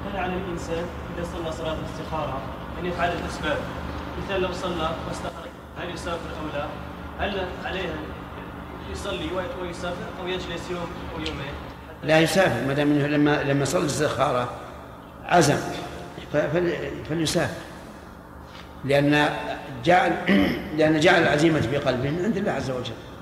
هل على الإنسان إذا صلى صلاة الاستخارة أن يفعل الأسباب؟ مثال لو صلى واستخرج هل يسافر أو لا؟ هل عليه يصلي ويسافر أو يجلس يوم أو يومين؟ لا يسافر، ما دام لما صلى الاستخارة عزم فليسافر، لأن جعل العزيمة في قلبه من عند الله عز وجل.